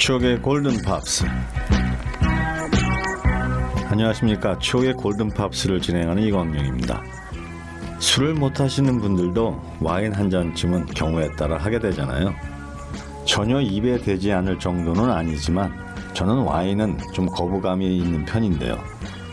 추억의 골든팝스. 안녕하십니까. 추억의 골든팝스를 진행하는 이광용입니다. 술을 못하시는 분들도 와인 한 잔쯤은 경우에 따라 하게 되잖아요. 전혀 입에 대지 않을 정도는 아니지만 저는 와인은 좀 거부감이 있는 편인데요.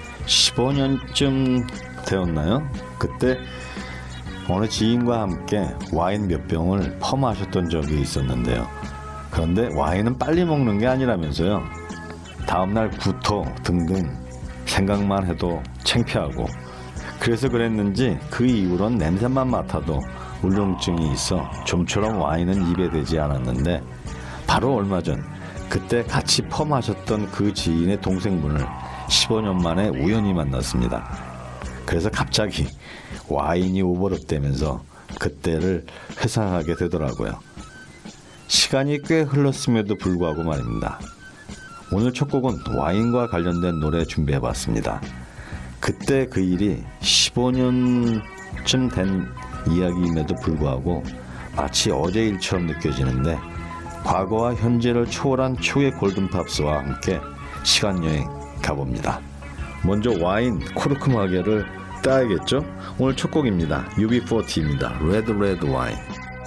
15년쯤 되었나요? 그때 어느 지인과 함께 와인 몇 병을 퍼마셨던 적이 있었는데요. 그런데 와인은 빨리 먹는 게 아니라면서요. 다음날 구토 등등 생각만 해도 창피하고, 그래서 그랬는지 그 이후론 냄새만 맡아도 울렁증이 있어 좀처럼 와인은 입에 대지 않았는데, 바로 얼마 전 그때 같이 퍼마셨던 그 지인의 동생분을 15년 만에 우연히 만났습니다. 그래서 갑자기 와인이 오버랩되면서 그때를 회상하게 되더라고요. 시간이 꽤 흘렀음에도 불구하고 말입니다. 오늘 첫 곡은 와인과 관련된 노래 준비해봤습니다. 그때 그 일이 15년쯤 된 이야기임에도 불구하고 마치 어제 일처럼 느껴지는데, 과거와 현재를 초월한 추억의 골든팝스와 함께 시간여행 가봅니다. 먼저 와인 코르크 마개를 따야겠죠? 오늘 첫 곡입니다. UB40입니다. Red Red Wine.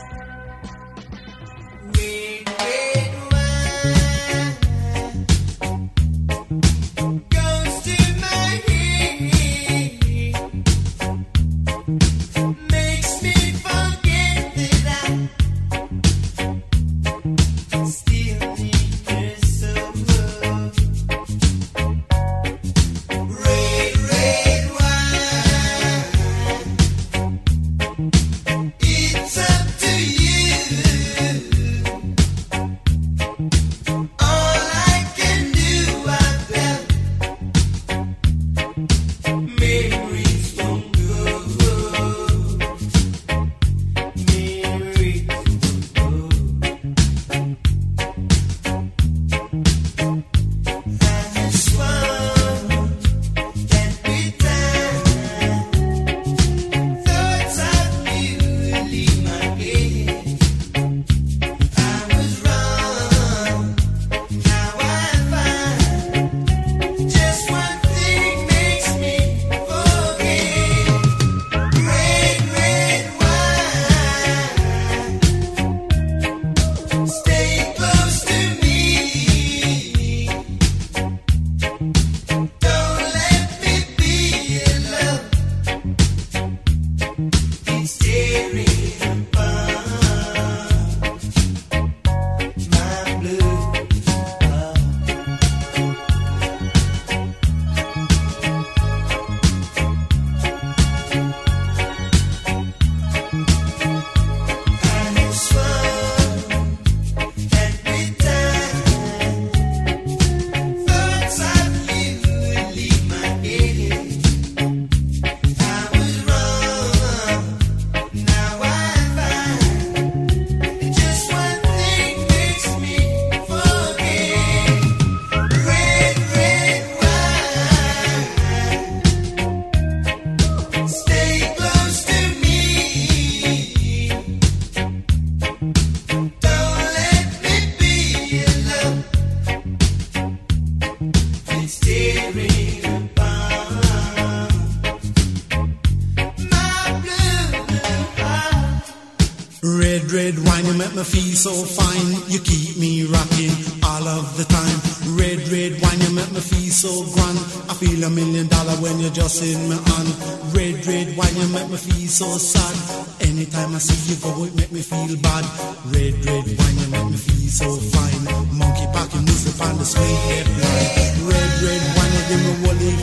Red wine, you make me feel so fine. You keep me rocking all of the time. Red wine, you make me feel so grand. I feel $1 million when you're just in my hand. Red wine, you make me feel so sad. Anytime I see you go, it make me feel bad. Red wine, you make me feel so fine. Monkey packing music on the sweet red line. Red wine, you give me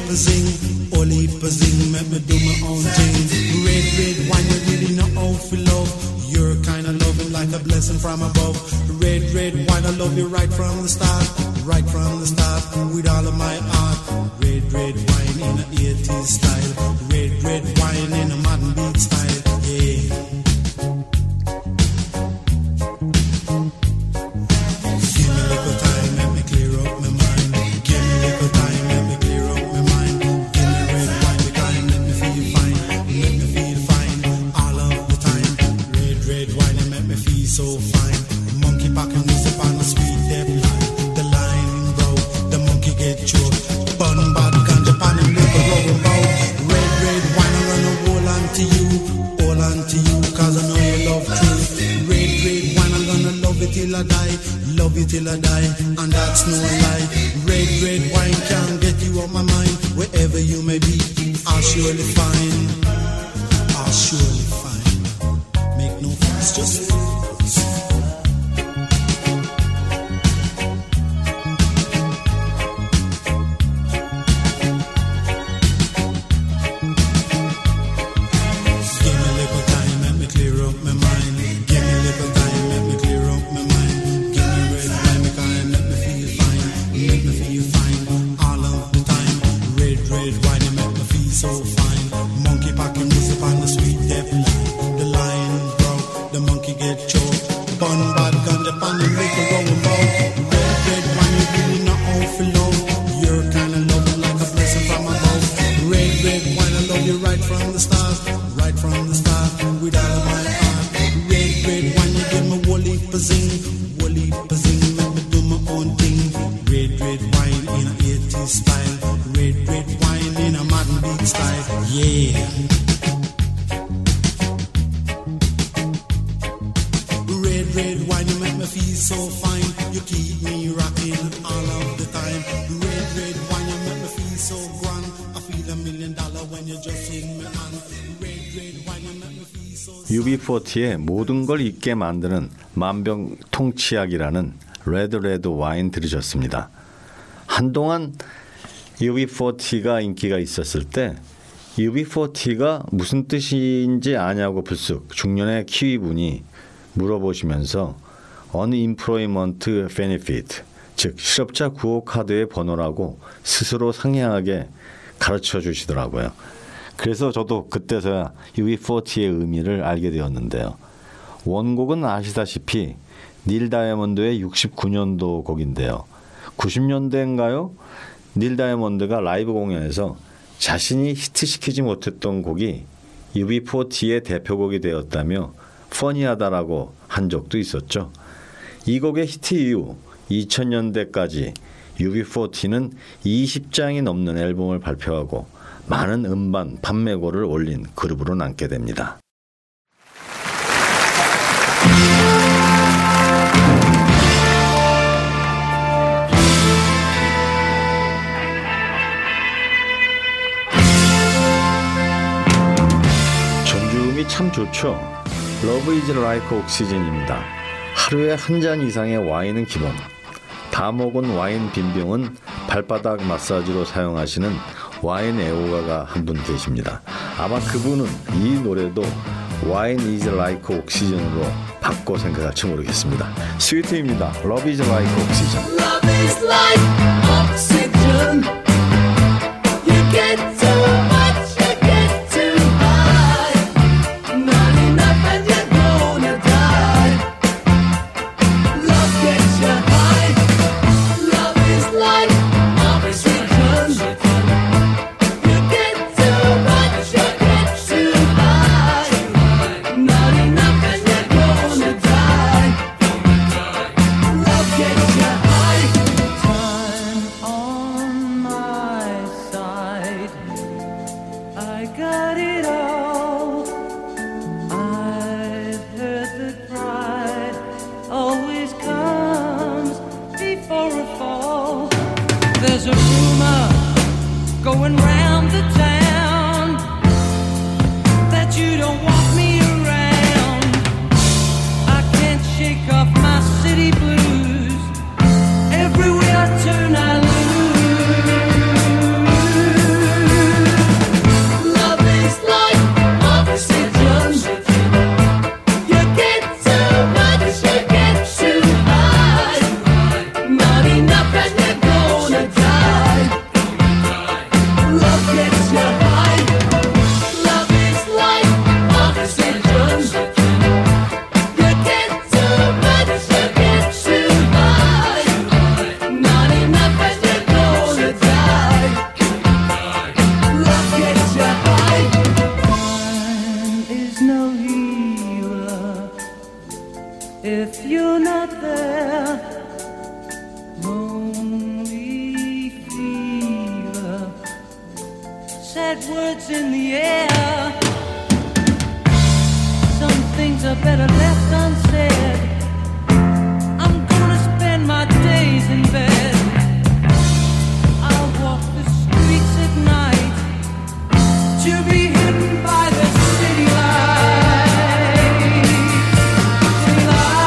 all heap of zing, make me do my own thing. Red wine, you really know how to love. You're kind of loving like a blessing from above. Red wine, I love you right from the start. Right from the start, with all of my heart. Red wine in an 80s style. Red wine in a modern beat style. Yeah. Give me a little time, let me clear up my mind. Give me a little time, let me clear up my mind. Give me red wine, the kind, let me feel fine. Let me feel fine all of the time. Red wine, it make me feel so fine. Monkey packing music on the sweet dead line. till I die, and that's no lie. Red, red wine can't get you out my mind. Wherever you may be, I'll surely find. I'll surely find. Make no fuss, just UB40의 모든 걸 잊게 만드는 만병통치약이라는 레드 와인 들으셨습니다. 한동안 UB40가 인기가 있었을 때 UB40가 무슨 뜻인지 아냐고 불쑥 중년의 키위분이 물어보시면서 Unemployment Benefit, 즉 실업자 구호 카드의 번호라고 스스로 상냥하게 가르쳐 주시더라고요. 그래서 저도 그때서야 UB40의 의미를 알게 되었는데요. 원곡은 아시다시피 닐 다이아몬드의 69년도 곡인데요. 90년대인가요? 닐 다이아몬드가 라이브 공연에서 자신이 히트시키지 못했던 곡이 UB40의 대표곡이 되었다며 퍼니하다라고 한 적도 있었죠. 이 곡의 히트 이후 2000년대까지 UB40는 20장이 넘는 앨범을 발표하고 많은 음반 판매고를 올린 그룹으로 남게 됩니다. 전주음이 참 좋죠. Love is like oxygen입니다. 하루에 한 잔 이상의 와인은 기본. 다 먹은 와인 빈병은 발바닥 마사지로 사용하시는 와인 애호가가 한 분 계십니다. 아마 그분은 이 노래도 Wine is like oxygen으로 바꿔 생각할지 모르겠습니다. 스위트입니다. Love is like oxygen. Love is like oxygen. You get too much, you get too high. Not enough and you're gonna die. Love gets you high. Love is like oxygen. You get too much, you get too high. Not enough and you're gonna die. Love gets you high. Time on my side. I got it all. I've heard the pride always comes before a fall. There's a rumor going round the town that you don't want me around. I can't shake off my city blues. Everywhere I turn I lose. Love is like oxygen. You get too much, you get too high. Not enough and you're gonna die. Love gets you high. Love is like oxygen. You get too much, you get too high. Not enough and you're gonna die. Love gets you high. Time is no healer if you're not there. Lonely fever, sad words in the air. Some things are better left unsaid. I'm gonna spend my in bed. I'll walk the streets at night to be hidden by the city lights. City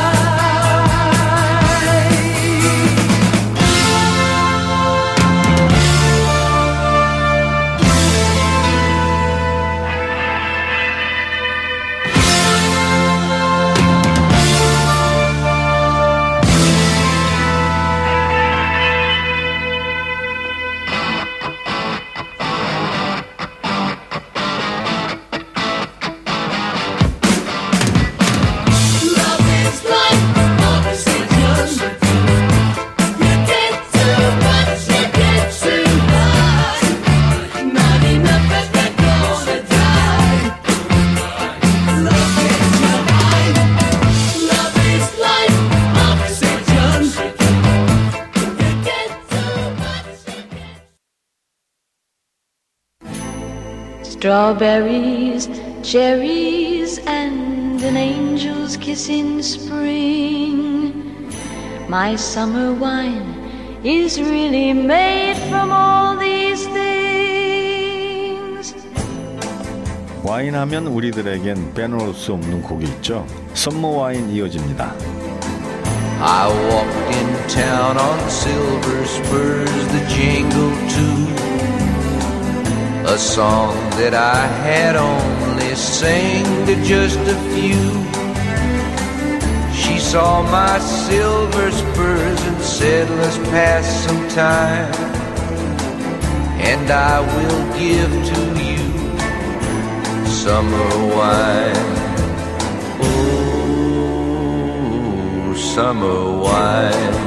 Strawberries, cherries, and an angel's kiss in spring. My summer wine is really made from all these things. 와인 하면 우리들에겐 빼놓을 수 없는 곡이 있죠. 썸머 와인 이어집니다. I walked in town on silver spurs that jingle too. A song that I had only sang to just a few. She saw my silver spurs and said, let's pass some time, and I will give to you summer wine. Oh, summer wine.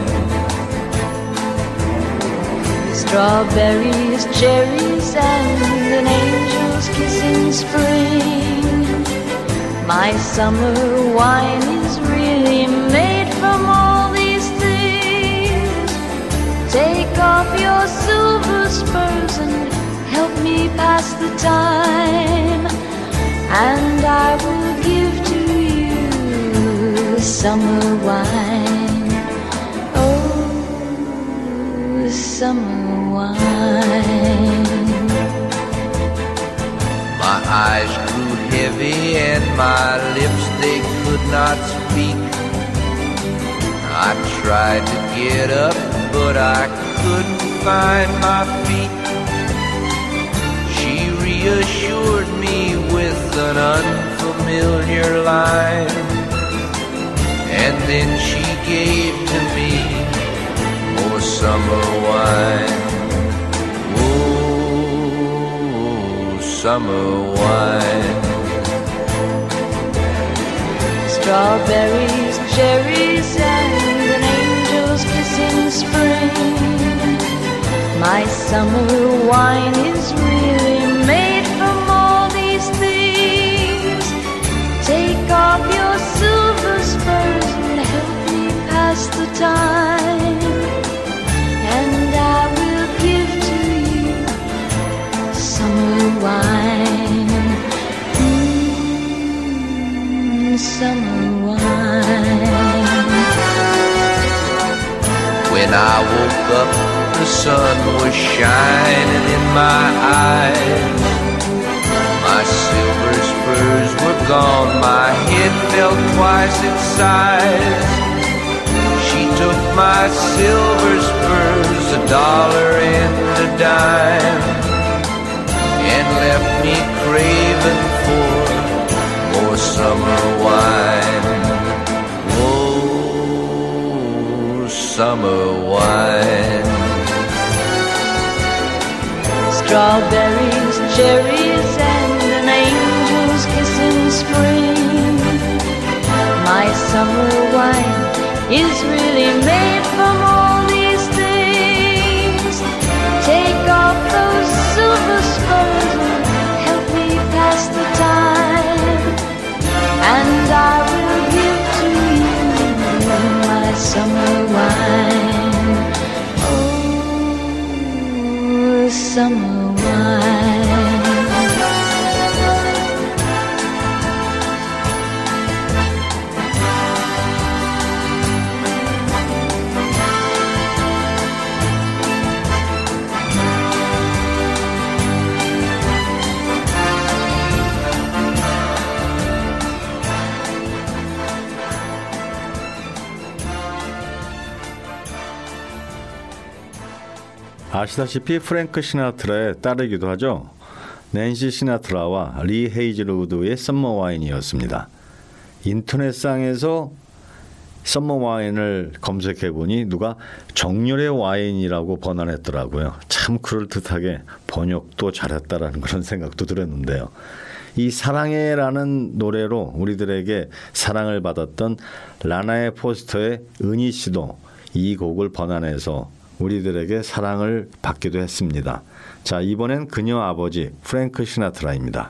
Strawberries, cherries, and an angel's kiss in spring. My summer wine is really made from all these things. Take off your silver spurs and help me pass the time, and I will give to you summer wine. Oh, summer wine. My eyes grew heavy and my lips, they could not speak. I tried to get up, but I couldn't find my feet. She reassured me with an unfamiliar line, and then she gave to me more summer wine. Oh, summer wine. Strawberries, cherries, and an angel's kiss in spring. My summer wine is really made from all these things. Take off your silver spurs and help me pass the time, and I will give to you summer wine. Summer wine. When I woke up, the sun was shining in my eyes. My silver spurs were gone, my head fell twice its size. She took my silver spurs, $1 and a dime, and left me craving for more summer wine. Oh, summer wine. Strawberries, cherries, and an angel's kiss in spring. My summer wine is really made from all these things. Take off those silver spurs and help me pass the time, and I will give to you my summer wine. Oh, summer wine. 아시다시피 프랭크 시나트라의 딸이기도 하죠. 낸시 시나트라와 리 헤이즐우드의 썸머 와인이었습니다. 인터넷상에서 썸머 와인을 검색해보니 누가 정열의 와인이라고 번안했더라고요. 참 그럴듯하게 번역도 잘했다라는 그런 생각도 들었는데요. 이 사랑해라는 노래로 우리들에게 사랑을 받았던 라나의 포스터의 은희 씨도 이 곡을 번안해서 우리들에게 사랑을 받기도 했습니다. 자, 이번엔 그녀 아버지 프랭크 시나트라입니다.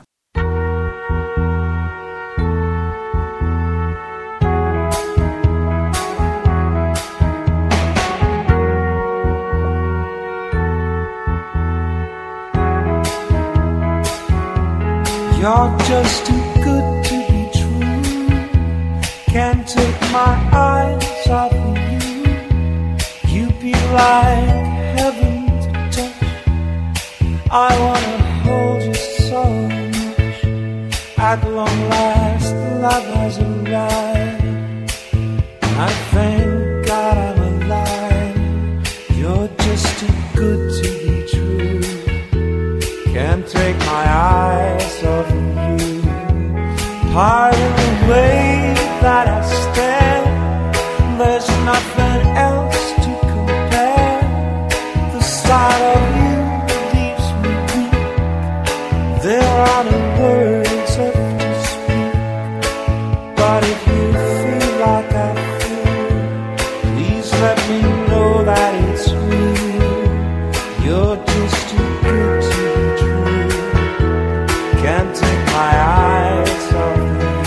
You're just too good to be true. Can't take my eyes off of you. You be like heaven to touch. I wanna hold you so much. At long last, love has arrived. I thank God I'm alive. You're just too good to be true. Can't take my eyes off of you. Pardon the way that I stand. There's nothing else to compare. The sight of you leaves me weak. There are no words left to speak. But if you feel like I feel, please let me know that it's real. You're just too good to be true. Can't take my eyes off of you.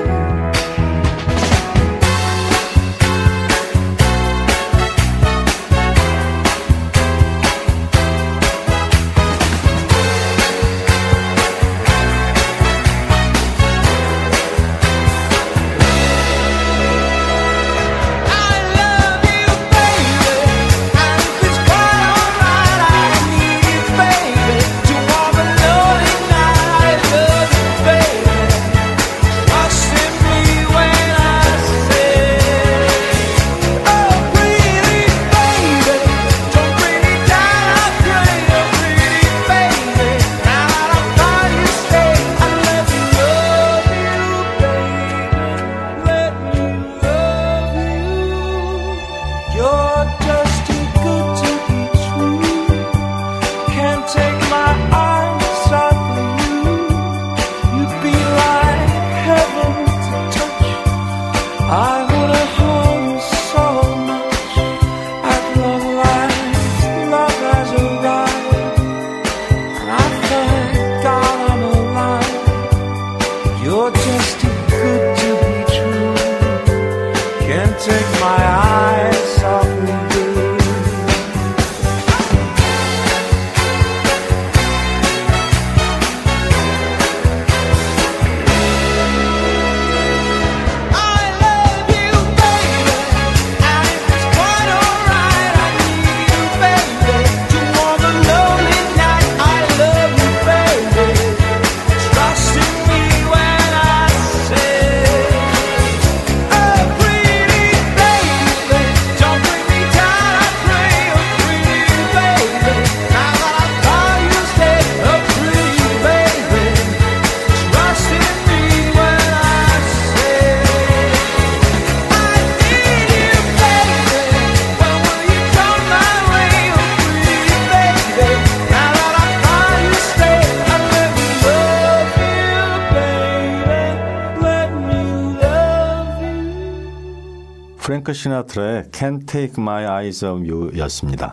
프랭크 시나트라의 Can't Take My Eyes Off You 였습니다.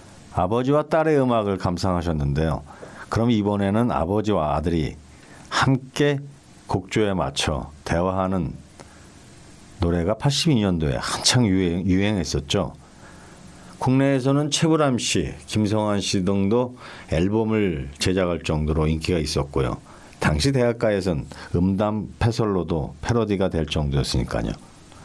아버지와 딸의 음악을 감상하셨는데요. 그럼 이번에는 아버지와 아들이 함께 곡조에 맞춰 대화하는 노래가 82년도에 한창 유행했었죠. 국내에서는 최불암 씨, 김성환 씨 등도 앨범을 제작할 정도로 인기가 있었고요. 당시 대학가에선 음담 패설로도 패러디가 될 정도였으니까요.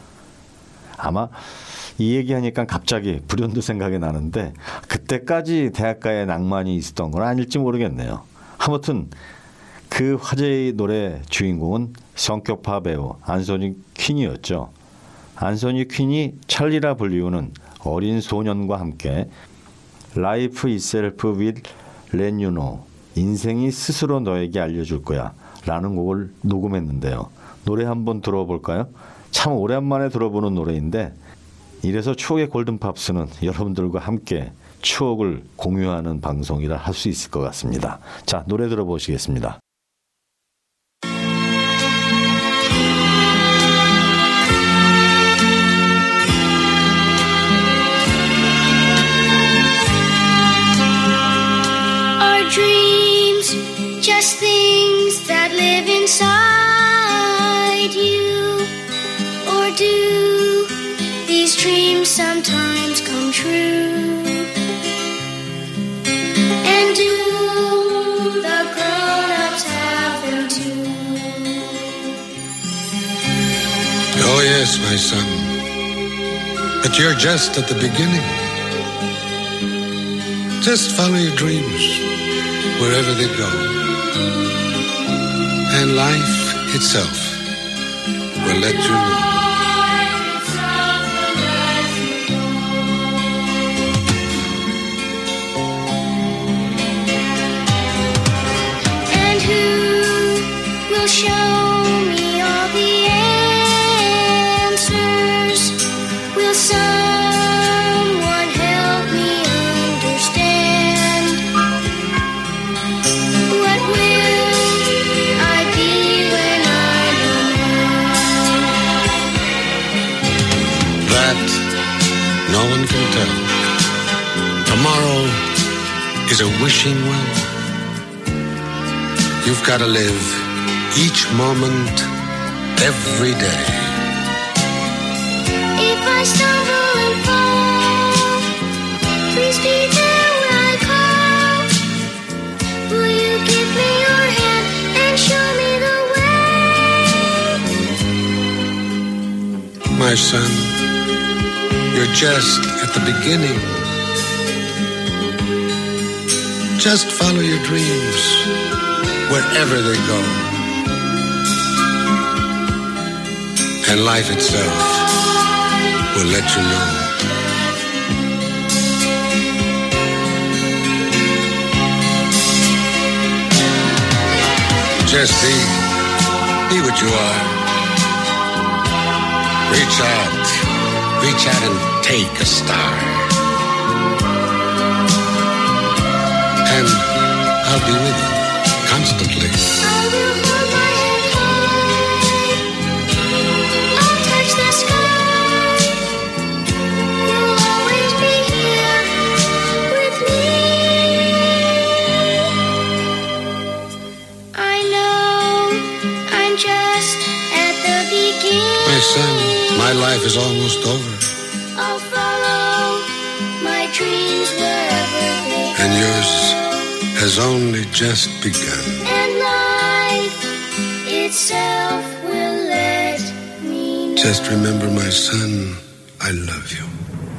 아마 이 얘기하니까 갑자기 불현도 생각이 나는데 그때까지 대학가에 낭만이 있었던 건 아닐지 모르겠네요. 아무튼 그 화제의 노래 주인공은 성격파 배우 안소니 퀸이었죠. 안소니 퀸이 찰리라 불리우는 어린 소년과 함께 Life itself will let you know. 인생이 스스로 너에게 알려줄 거야 라는 곡을 녹음했는데요. 노래 한번 들어볼까요? 참 오랜만에 들어보는 노래인데 이래서 추억의 골든팝스는 여러분들과 함께 추억을 공유하는 방송이라 할 수 있을 것 같습니다. 자, 노래 들어보시겠습니다. Are dreams just things that live inside you? Or do these dreams sometimes come true? And do the grown-ups have them too? Oh yes, my son. But you're just at the beginning. Just follow your dreams wherever they go. And life itself will let you know. And who will show me all the answers? Will someone help me understand? What will I be when I'm old? That no one can tell. Tomorrow is a wishing well. You've got to live each moment, every day. If I stumble and fall, please be there when I call. Will you give me your hand and show me the way? My son, you're just at the beginning. Just follow your dreams wherever they go. And life itself will let you know. Just be what you are. Reach out and take a star. And I'll be with you constantly. I will hold my head high. I'll touch the sky. You'll always be here with me. I know I'm just at the beginning. My son, my life is almost over. I'll follow my dreams wherever they go. And yours has only just begun. And life itself will let me know. Just remember, my son, I love you.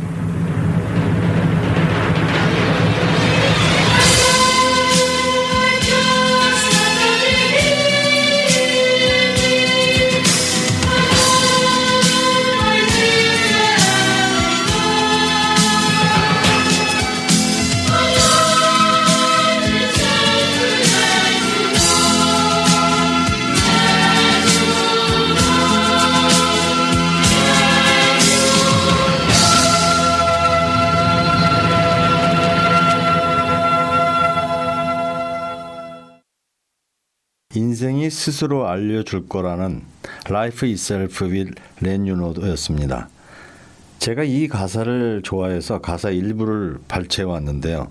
인생이 스스로 알려줄 거라는 Life itself will let you know였습니다. 제가 이 가사를 좋아해서 가사 일부를 발췌해 왔는데요.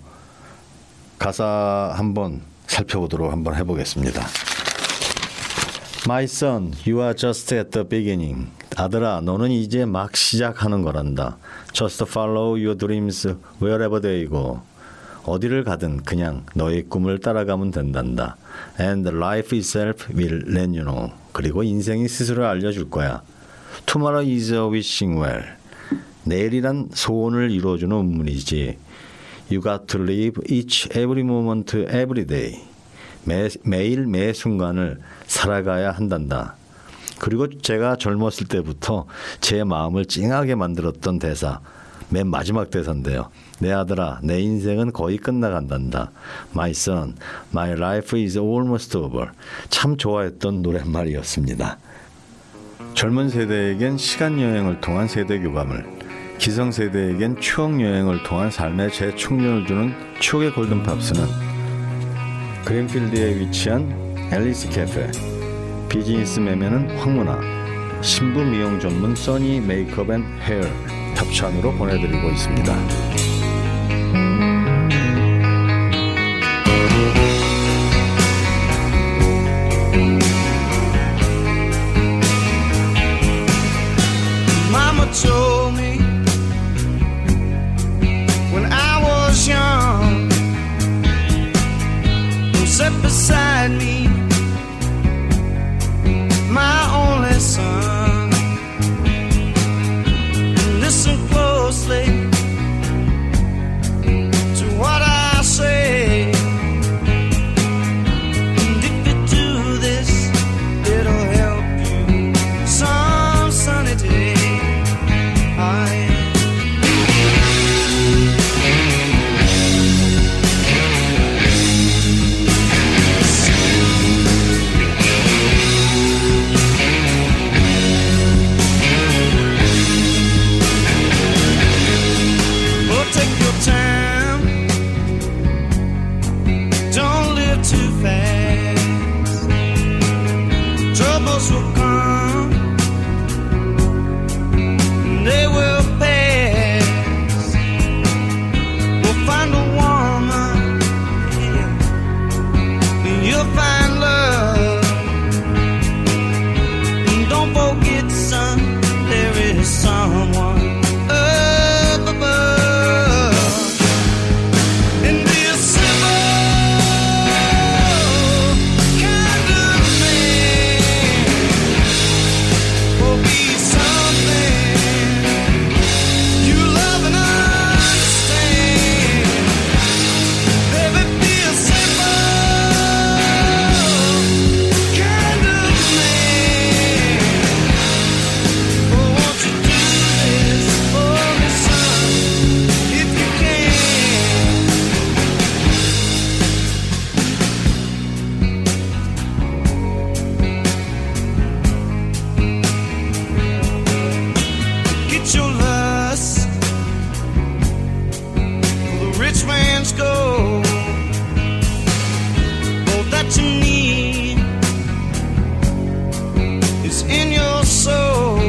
가사 한번 살펴보도록 한번 해보겠습니다. My son, you are just at the beginning. 아들아, 너는 이제 막 시작하는 거란다. Just follow your dreams wherever they go. 어디를 가든 그냥 너의 꿈을 따라가면 된단다. And life itself will let you know. 그리고 인생이 스스로 알려줄 거야. Tomorrow is a wishing well. 내일이란 소원을 이루어주는 운문이지. You got to live each every moment every day. 매일 매 순간을 살아가야 한단다. 그리고 제가 젊었을 때부터 제 마음을 찡하게 만들었던 대사. 맨 마지막 대사인데요. 내 아들아, 내 인생은 거의 끝나간단다. My son, my life is almost over. 참 좋아했던 노랫말이었습니다. 젊은 세대에겐 시간여행을 통한 세대교감을, 기성세대에겐 추억여행을 통한 삶의 재충전을 주는 추억의 골든팝스는 그린필드에 위치한 앨리스 캐페, 비즈니스매면은 황문화, 신부 미용 전문 써니 메이크업 앤 헤어 협찬으로 보내드리고 있습니다. Mama told me when I was young, who sat beside me, my only son. Listen closely to what I say, and if you do this, it'll help you some sunny day. Will come, they will pass. We'll find a woman, yeah, and you'll find love. And don't forget, son, there is someone up above. And be a simple kind of man, will be something you love and understand. Baby, be a simple kind of man. Oh, won't you do this for me, son, if you can? Get your lust for the rich man's gold. All that you need is in your soul.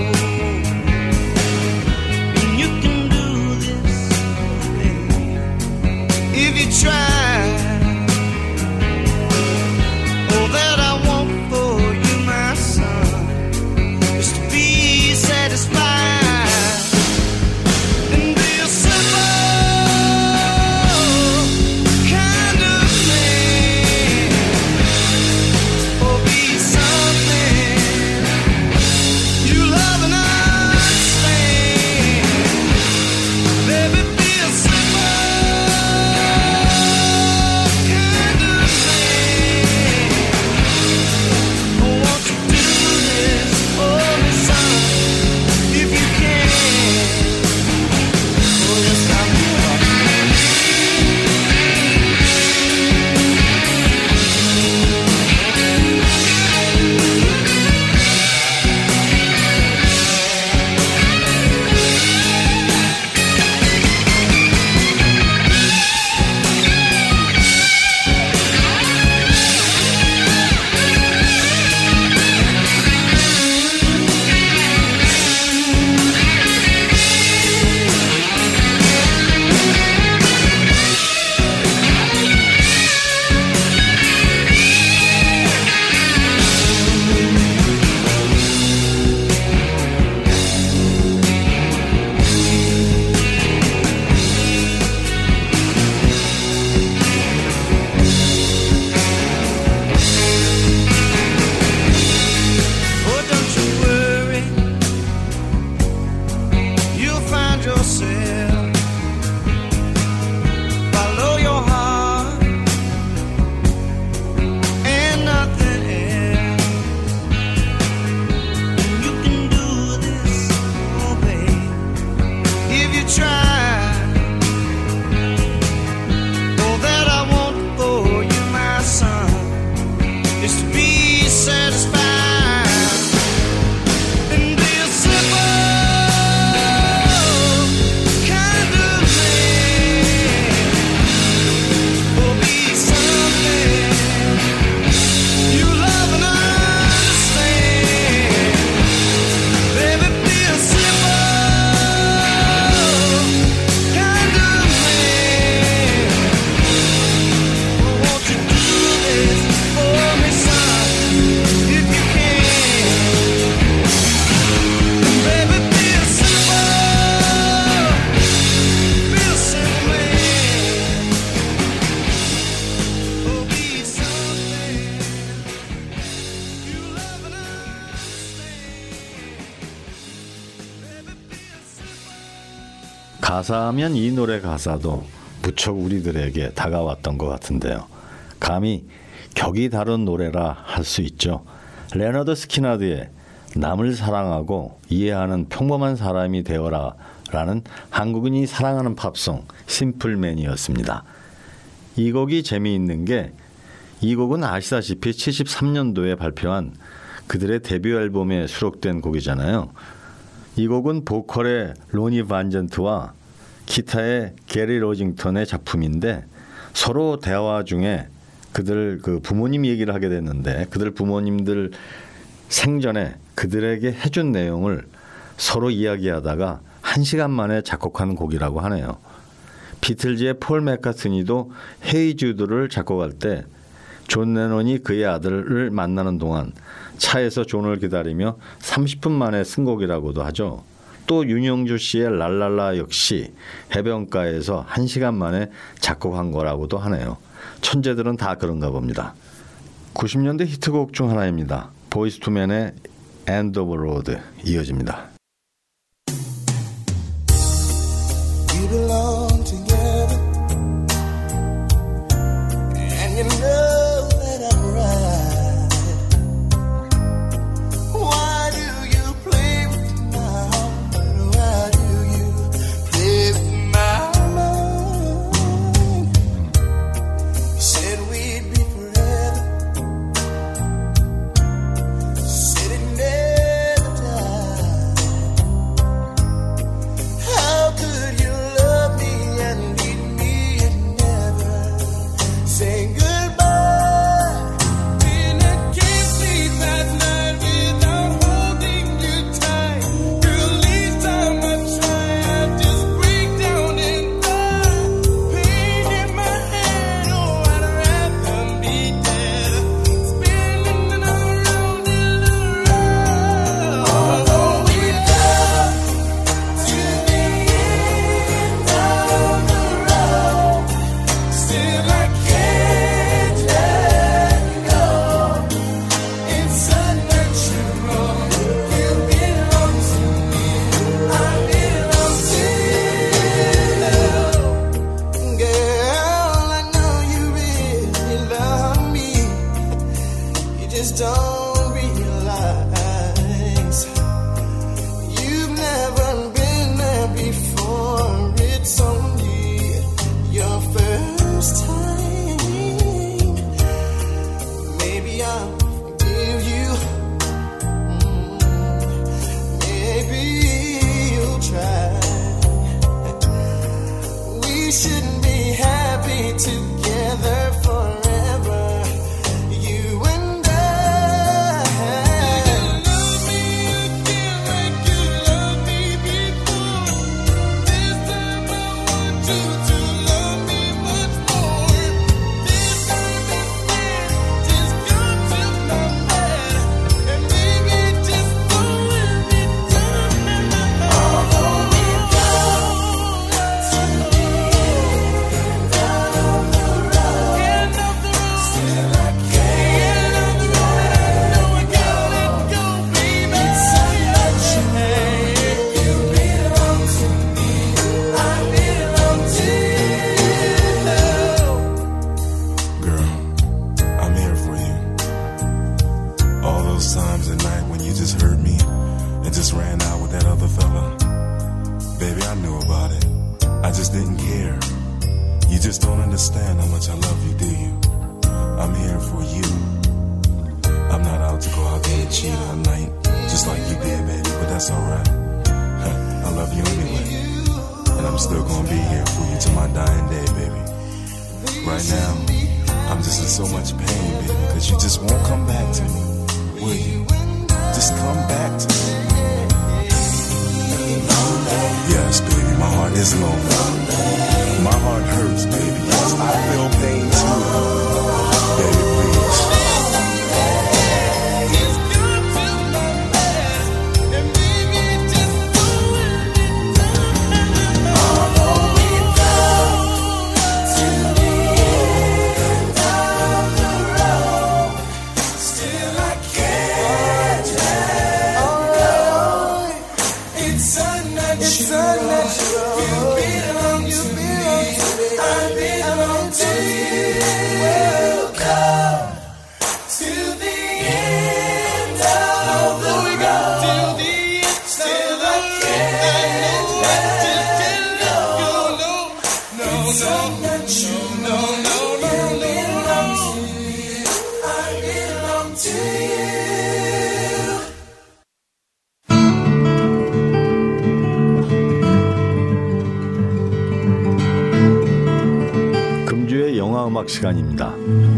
And you can do this, baby, if you try. All that I want for you, my son, is to be satisfied. And be a simple 가사하면 이 노래 가사도 무척 우리들에게 다가왔던 것 같은데요. 감히 격이 다른 노래라 할 수 있죠. 레너드 스키나드의 남을 사랑하고 이해하는 평범한 사람이 되어라 라는 한국인이 사랑하는 팝송 심플맨이었습니다. 이 곡이 재미있는 게 이 곡은 아시다시피 73년도에 발표한 그들의 데뷔 앨범에 수록된 곡이잖아요. 이 곡은 보컬의 로니 반젠트와 기타의 게리 로징턴의 작품인데 서로 대화 중에 그들 부모님 얘기를 하게 됐는데 그들 부모님들 생전에 그들에게 해준 내용을 서로 이야기하다가 1시간 만에 작곡한 곡이라고 하네요. 비틀즈의 폴 맥카트니도 헤이 주드를 작곡할 때 존 레논이 그의 아들을 만나는 동안 차에서 존을 기다리며 30분 만에 쓴 곡이라고도 하죠. 또 윤영주 씨의 랄랄라 역시 해변가에서 1시간 만에 작곡한 거라고도 하네요. 천재들은 다 그런가 봅니다. 90년대 히트곡 중 하나입니다. 보이스 투맨의 End of Road 이어집니다. We belong together, and you know that I'm right. Why do you play with my heart? Why do you play with my mind? You said we'd be forever, said it never died. How could you love me and leave me and never say goodbye? When I can't sleep last night without holding you tight, girl, each time I try, I just break down and die. Pain in my head, oh, I'd rather be dead, spinning around in a row. Although we got to the end of the road, still I can't let go. It's unnatural. You belong to me, I belong to you. Girl, I know you really love me. You just don't realize you've never been there before. It's only your first time. Maybe I'll forgive you. Maybe you'll try. We shouldn't be happy together forever, you and I. You love me again like you loved me before. This time I want you to love me much more. This time instead, just come to my bed and baby just don't let me down. Although we go to the end of the road, still I can't let go, baby. It's unnatural. You belong to me, I belong to you. Girl, I'm here for you. All those times at night when you just hurt me and just ran out with that other fella. Baby, I knew about it. I just didn't care. You just don't understand how much I love you, do you? I'm here for you. I'm not out to go out there and cheat all night, just like you did, baby, but that's alright. I love you anyway. And I'm still gonna be here for you till my dying day, baby. Right now, I'm just in so much pain, baby, because you just won't come back to me, will you? Just come back to me. Yes, baby, my heart is lonely. My heart hurts, baby. Yes, I feel pain too. Baby, please. Just come to my bed and baby just don't let me down. Although we go to the end of the road, still I can't let go. It's unnatural. You 영화음악 시간입니다.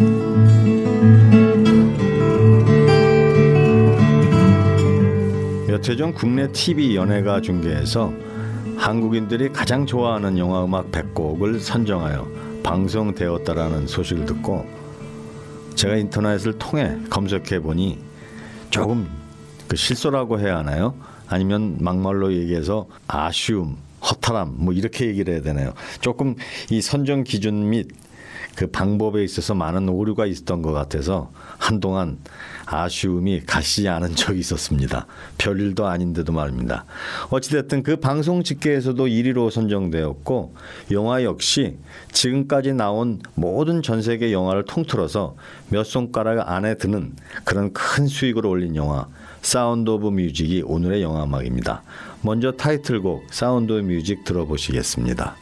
며칠 전 국내 TV 연예가 중계에서 한국인들이 가장 좋아하는 영화음악 100곡을 선정하여 방송되었다라는 소식을 듣고 제가 인터넷을 통해 검색해보니 조금 실소라고 해야 하나요? 아니면 막말로 얘기해서 아쉬움, 허탈함 뭐 이렇게 얘기를 해야 되나요? 조금 이 선정 기준 및 그 방법에 있어서 많은 오류가 있었던 것 같아서 한동안 아쉬움이 가시지 않은 적이 있었습니다. 별일도 아닌데도 말입니다. 어찌됐든 그 방송 집계에서도 1위로 선정되었고 영화 역시 지금까지 나온 모든 전 세계 영화를 통틀어서 몇 손가락 안에 드는 그런 큰 수익을 올린 영화 사운드 오브 뮤직이 오늘의 영화음악입니다. 먼저 타이틀곡 사운드 오브 뮤직 들어보시겠습니다.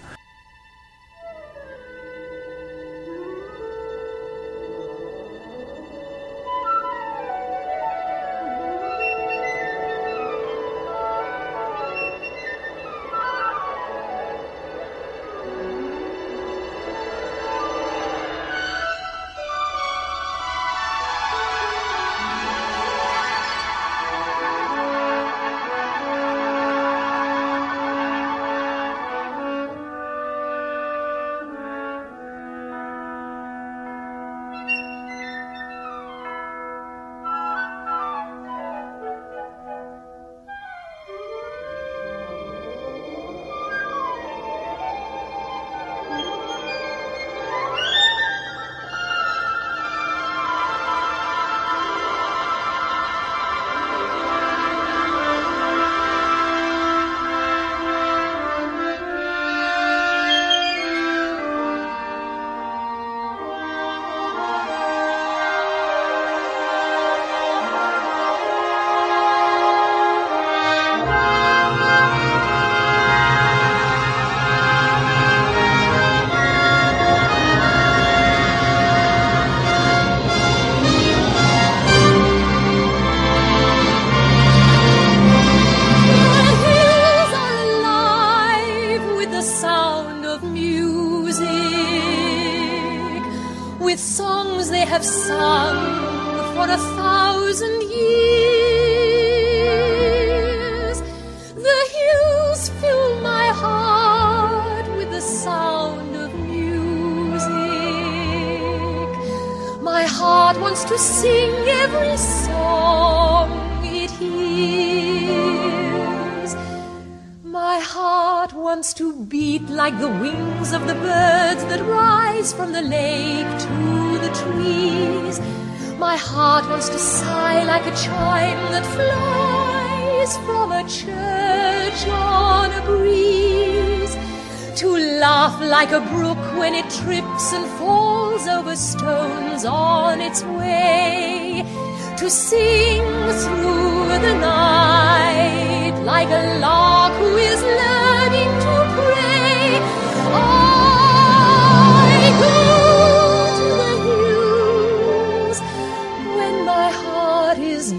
with songs they have sung for 1,000 years. The hills fill my heart with the sound of music. My heart wants to sing every song it hears. My heart wants to beat like the wings of the birds that rise from the lake to the trees. My heart wants to sigh like a chime that flies from a church on a breeze. To laugh like a brook when it trips and falls over stones on its way. To sing through the night like a lark who is learning to pray. I go to the hills when my heart is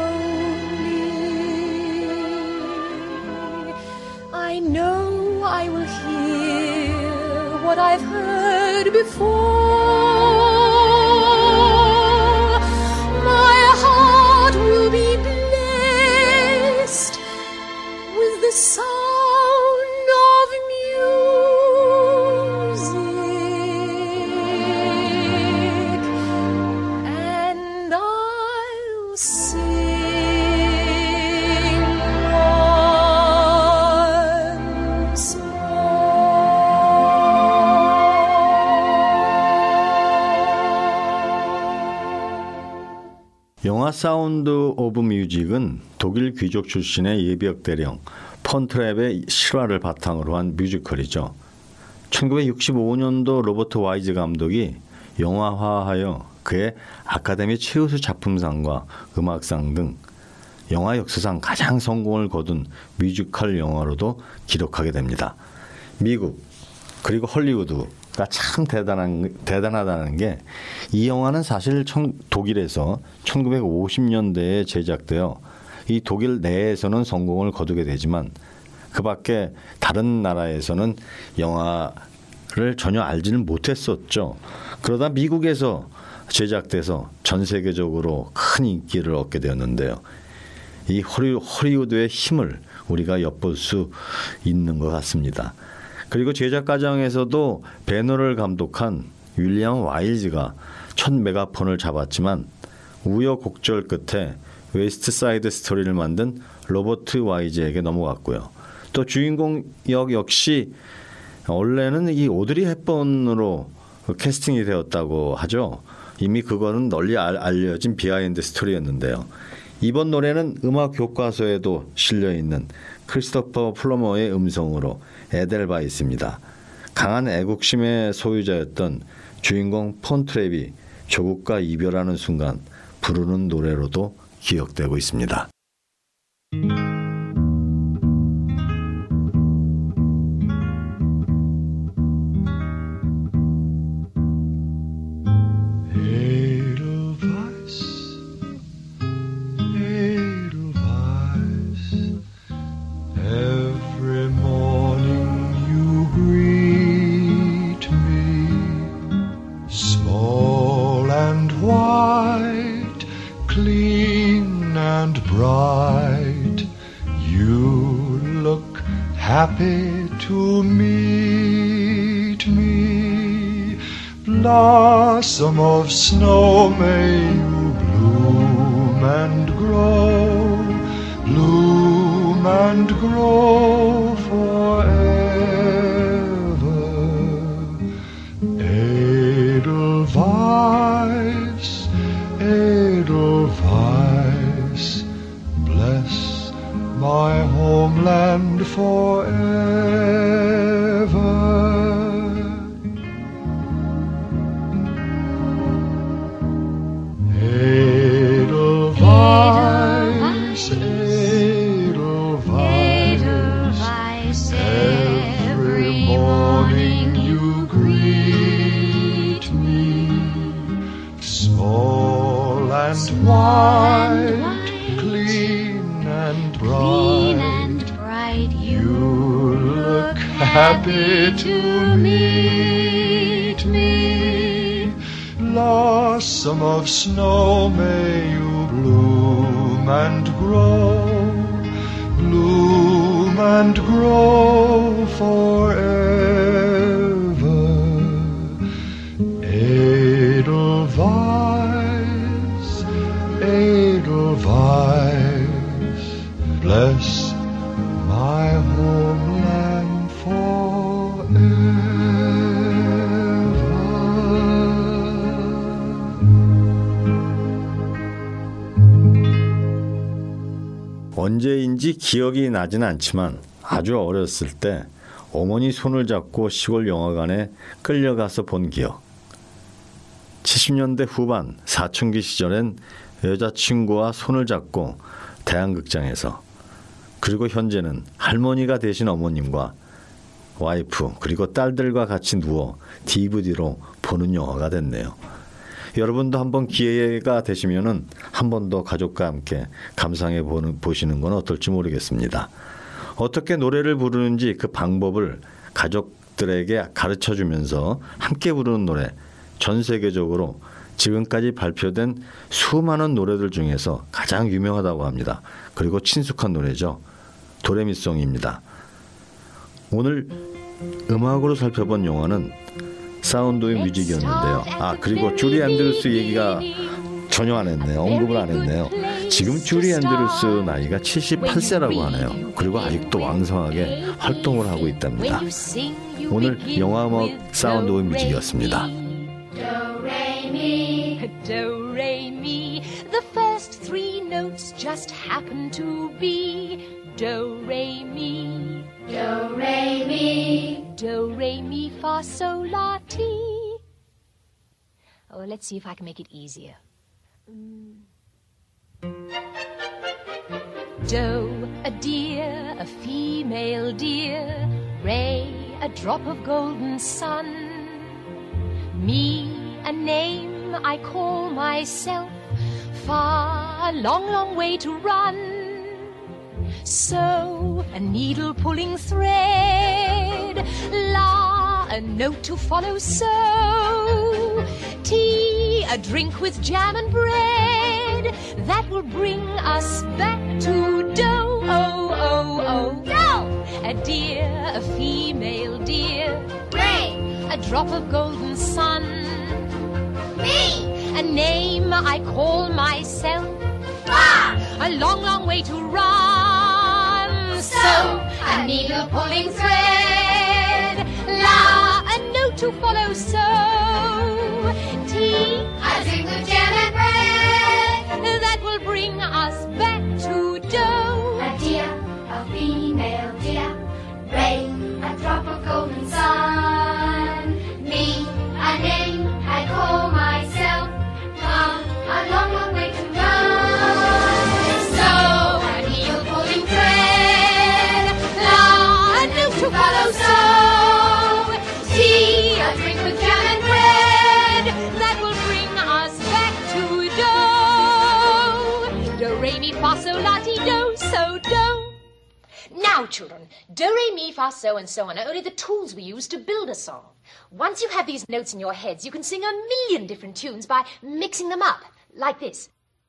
lonely. I know I will hear what I've heard before. Will be blessed with the sound of music, and I'll sing once 영화 사운드 오브 뮤직은 독일 귀족 출신의 예비역 대령 폰트랩의 실화를 바탕으로 한 뮤지컬이죠. 1965년도 로버트 와이즈 감독이 영화화하여 그의 아카데미 최우수 작품상과 음악상 등 영화 역사상 가장 성공을 거둔 뮤지컬 영화로도 기록하게 됩니다. 미국 그리고 헐리우드가 참 대단하다는 게 이 영화는 사실 독일에서 1950년대에 제작되어 이 독일 내에서는 성공을 거두게 되지만 그 밖에 다른 나라에서는 영화 전혀 알지는 못했었죠. 그러다 미국에서 제작돼서 전 세계적으로 큰 인기를 얻게 되었는데요. 이 허리우드의 힘을 우리가 엿볼 수 있는 것 같습니다. 그리고 제작 과정에서도 배너를 감독한 윌리엄 와일즈가 첫 메가폰을 잡았지만 우여곡절 끝에 웨스트 사이드 스토리를 만든 로버트 와이즈에게 넘어갔고요. 또 주인공 역시 원래는 이 오드리 헵번으로 캐스팅이 되었다고 하죠. 이미 그거는 널리 알려진 비하인드 스토리였는데요. 이번 노래는 음악 교과서에도 실려있는 크리스토퍼 플러머의 음성으로 에델바이스입니다. 강한 애국심의 소유자였던 주인공 폰트랩이 조국과 이별하는 순간 부르는 노래로도 기억되고 있습니다. Happy to meet me, blossom of snow, may you bloom and grow forever. Edelweiss, Edelweiss, bless my homeland forever. Edelweiss, Edelweiss, every morning you greet me, small and white, clean and bright, you look happy to meet me. Blossom of snow, may you bloom and grow forever. Edelweiss, Edelweiss, bless my homeland forever. 언제인지 기억이 나진 않지만 아주 어렸을 때 어머니 손을 잡고 시골 영화관에 끌려가서 본 기억. 70년대 후반 사춘기 시절엔 여자친구와 손을 잡고 대한극장에서, 그리고 현재는 할머니가 되신 어머님과 와이프 그리고 딸들과 같이 누워 DVD로 보는 영화가 됐네요. 여러분도 한번 기회가 되시면은 한 번 더 가족과 함께 감상해 보시는 건 어떨지 모르겠습니다. 어떻게 노래를 부르는지 그 방법을 가족들에게 가르쳐 주면서 함께 부르는 노래, 전 세계적으로 지금까지 발표된 수많은 노래들 중에서 가장 유명하다고 합니다. 그리고 친숙한 노래죠. 도레미송입니다. 오늘 음악으로 살펴본 영화는 사운드 오브 뮤직이었는데요. 그리고 주리 앤드루스 얘기가 전혀 안 했네요. 언급을 안 했네요. 지금 주리 앤드루스 나이가 78세라고 하네요. 그리고 아직도 왕성하게 활동을 하고 있답니다. 오늘 영화 음악 사운드 오브 뮤직이었습니다. Do, re, mi. The first three notes just happen to be do, re, mi. Do, re, mi. Do, re, mi, fa, sol, la, ti. Oh, let's see if I can make it easier. Do, a deer, a female deer. Re, a drop of golden sun. Mi, a name I call myself. Fa, a long, long way to run. So, a needle pulling thread. La, a note to follow so. Tea, a drink with jam and bread, that will bring us back to dough. Oh, oh, oh. Dough. A deer, a female deer, Rain. a drop of golden sun, Me. a name I call myself, Ba. a long, long way to run. So, a needle pulling thread. La. A note to follow so. Tea, A drink with jam and bread. that will bring us back to dough. A deer, a female deer. Rain, a drop of golden sun. Me, a name I call myself. Come, a long, long way to run. So, a needle pulling thread. La, A note to follow so. Tea, a drink with jam and bread. that will bring us back to dough. Do, re, mi, fa, sol, la, ti, do, so, do. Now, children, do, re, mi, fa, so, and so on are only the tools we use to build a song. Once you have these notes in your heads, you can sing a million different tunes by mixing them up, like this.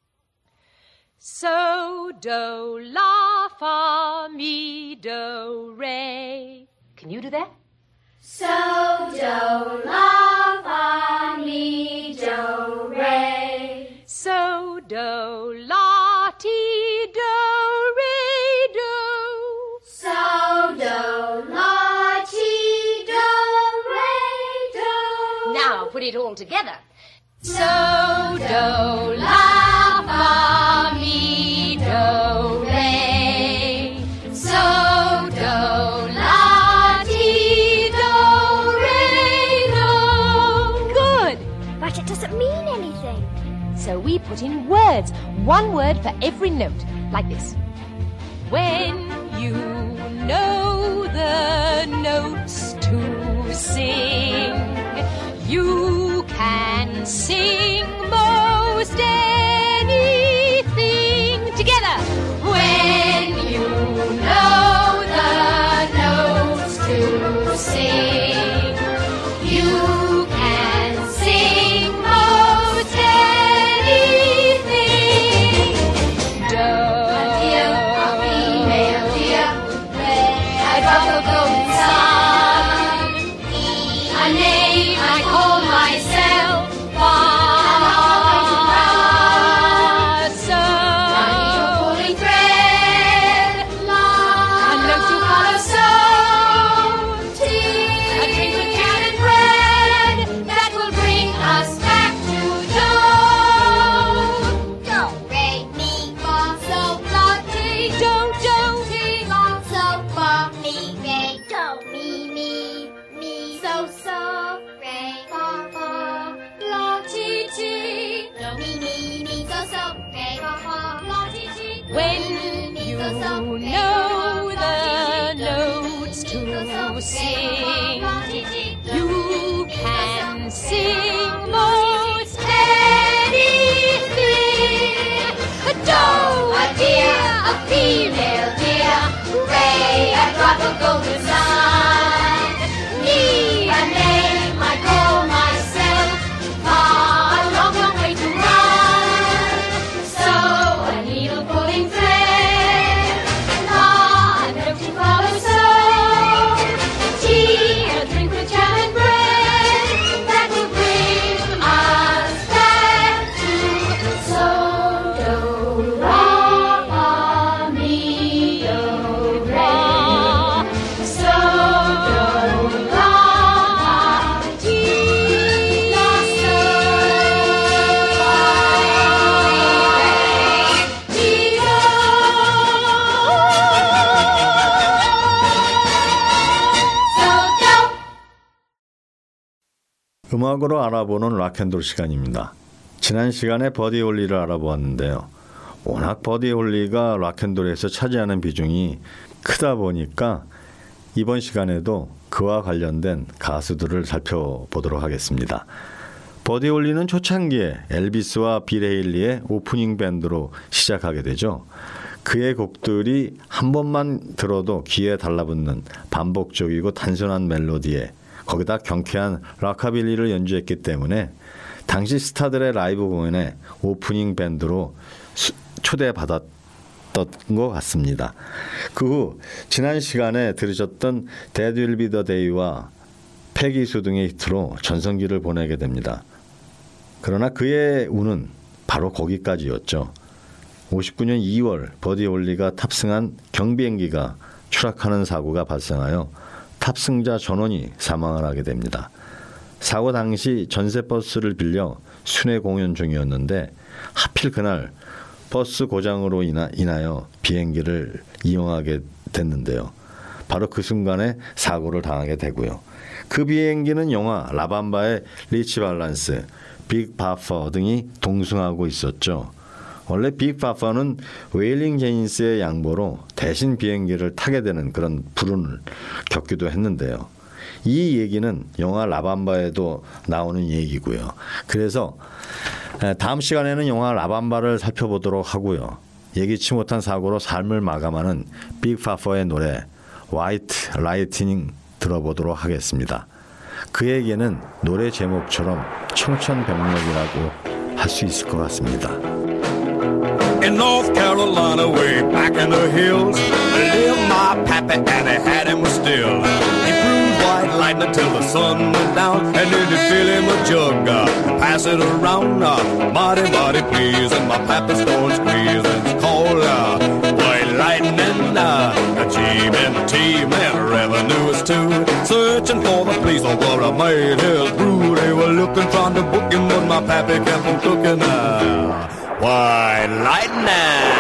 So, do, la, fa, mi, do, re. Can you do that? So, do, la, fa, mi, do, re. So, do, la, ti, do, re, do. So, do, la, ti, do, re, do. Now put it all together. So, do, la, fa, mi, do, re. So, do, la, ti, do, re, do. Good. But it doesn't mean anything. So we put in words, one word for every note, like this. When you know the notes to sing, you can sing most anything. Together. When you know the notes to sing, you can sing most anything. Do. A deer, a female deer, a drop of golden sun. A name I call myself. So. Pulling thread, A note to follow so. tea, A drink with jam and bread that will bring us back to dough. Do, re, mi, fa, sol, la, ti, Do, do. ti, la, sol, fa, mi, re, do, mi, so, re, fa, la, ti, do, mi, so, re, fa, la, ti, When you know the notes to sing, you can sing most anything. A doe, A deer, a female deer, ray, a drop of golden sun. Me, a name I call myself, a long, long way to run. So, a needle pulling thread, a note to follow so. Tea, a drink with jam and bread, that will bring us back to so, do, la, fa, mi, do, re. So, do, la, fa, ti, la, so, fa, re, ti, do. So, do. 음악으로 알아보는 락앤돌 시간입니다. 지난 시간에 버디 홀리를 알아보았는데요. 워낙 버디 홀리가 락앤돌에서 차지하는 비중이 크다 보니까 이번 시간에도 그와 관련된 가수들을 살펴보도록 하겠습니다. 버디 홀리는 초창기에 엘비스와 빌 헤일리의 오프닝 밴드로 시작하게 되죠. 그의 곡들이 한 번만 들어도 귀에 달라붙는 반복적이고 단순한 멜로디에 거기다 경쾌한 락카빌리를 연주했기 때문에 당시 스타들의 라이브 공연에 오프닝 밴드로 초대받았던 것 같습니다. 그 후 지난 시간에 들으셨던 That Will Be the Day와 패기수 등의 히트로 전성기를 보내게 됩니다. 그러나 그의 운은 바로 거기까지였죠. 59년 2월 버디 올리가 탑승한 경비행기가 추락하는 사고가 발생하여 탑승자 전원이 사망을 하게 됩니다. 사고 당시 전세버스를 빌려 순회 공연 중이었는데 하필 그날 버스 고장으로 인하여 비행기를 이용하게 됐는데요. 바로 그 순간에 사고를 당하게 되고요. 그 비행기는 영화 라밤바의 리치 발란스, 빅 바퍼 등이 동승하고 있었죠. 원래 빅 바퍼는 웨일링 제인스의 양보로 대신 비행기를 타게 되는 그런 불운을 겪기도 했는데요. 이 얘기는 영화 라밤바에도 나오는 얘기고요. 그래서 다음 시간에는 영화 라밤바를 살펴보도록 하고요. 예기치 못한 사고로 삶을 마감하는 빅 바퍼의 노래 화이트 라이트닝 들어보도록 하겠습니다. 그에게는 노래 제목처럼 청천벽력이라고 할 수 있을 것 같습니다. In North Carolina, way back in the hills, lived my pappy and he had him still. He proved white lightning till the sun went down, and then he'd fill him a jug, pass it around, mighty, mighty please, and my pappy's going squeeze, and it's called white lightning. G-Men, man, revenue is too. Searching for the police, oh, where I made his brew. They were looking, trying to book him, but my pappy kept on cooking. White lightning.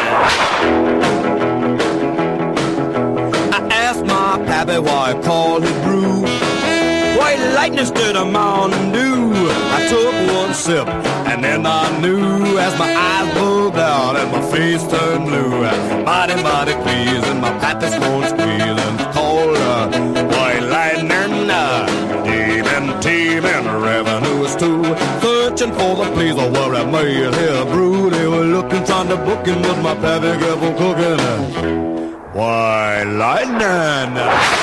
I asked my pappy why he called his brew white lightning instead of Mountain Dew. I took one sip and then I knew as my eyes bugged out and my face turned blue. Mighty, mighty pleased and my pappy's going squeezing. Called white lightning. Demon, teaming, revenue is too. Searching for the place where I made his brew. They were looking, trying to book him, but my pappy kept on cooking. White lightning.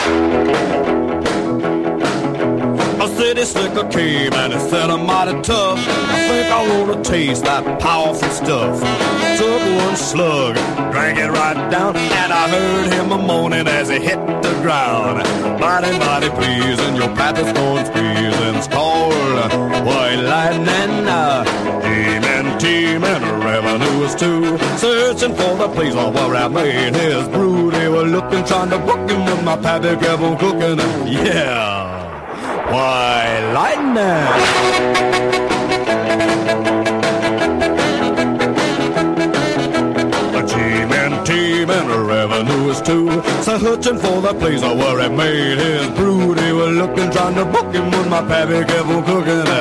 A city slicker came and he said I'm mighty tough. I think I wanna taste that powerful stuff. Took one slug, drank it right down, and I heard him a moaning as he hit the ground. Mighty, mighty pleasing, your pappy's going squeezing. It's called white lightning. Demon, teaming, revenue is too. Searching for the place where I made his brew. They were looking, trying to book him, but my pappy kept on cooking. Yeah. White lightning. A G-Man team and a revenue is too. So searching for the place where he made his brew. They were looking, trying to book him, but my pappy kept on cooking.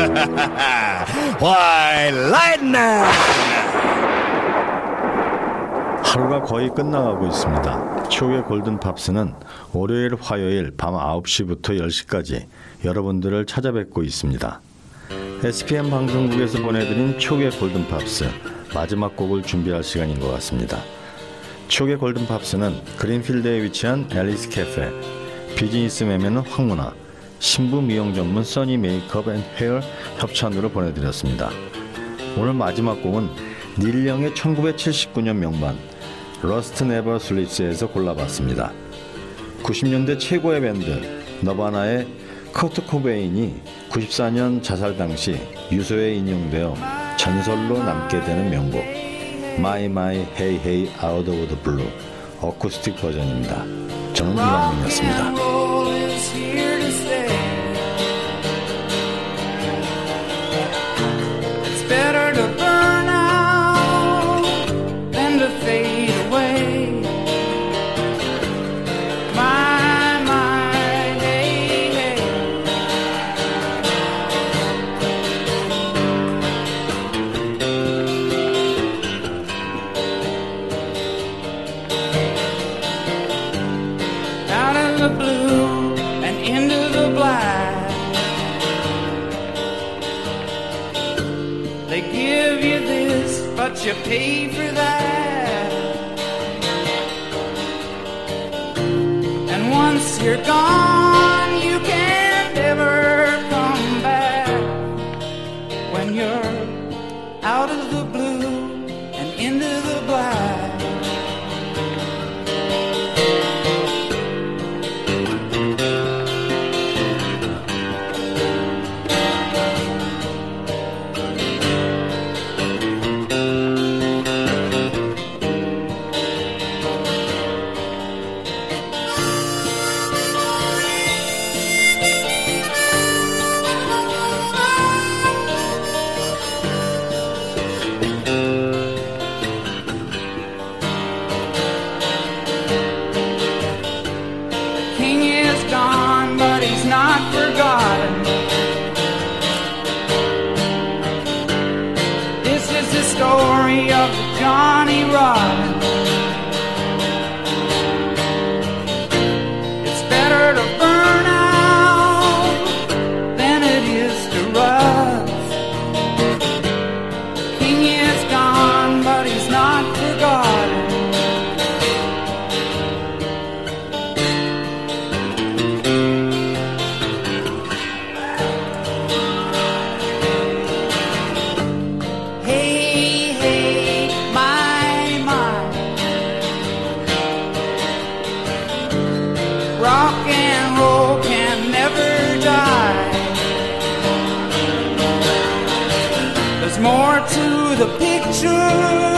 White lightning. 하루가 거의 끝나가고 있습니다. 최후의 골든팝스는 월요일, 화요일 밤 9시부터 10시까지 여러분들을 찾아뵙고 있습니다. SPM 방송국에서 보내드린 최후의 골든팝스 마지막 곡을 준비할 시간인 것 같습니다. 최후의 골든팝스는 그린필드에 위치한 앨리스 캐페, 비즈니스맨은 황문화, 신부 미용 전문 써니 메이크업 앤 헤어 협찬으로 보내드렸습니다. 오늘 마지막 곡은 닐 영의 1979년 명반 러스트 네버 슬립스에서 골라봤습니다. 90년대 최고의 밴드 너바나의 커트 코베인이 94년 자살 당시 유서에 인용되어 전설로 남게 되는 명곡 My My Hey Hey Out of the Blue 어쿠스틱 버전입니다. 저는 이광민이었습니다. Better to burn out than to fade away. My, hey, hey. Out in the blue and into the black. They give you this, but you pay for that. And once you're gone, you can't story of the Johnny Rotten. It's better to burn out than it is to rust. King is gone, but he's not forgotten. Rock and roll can never die. There's more to the picture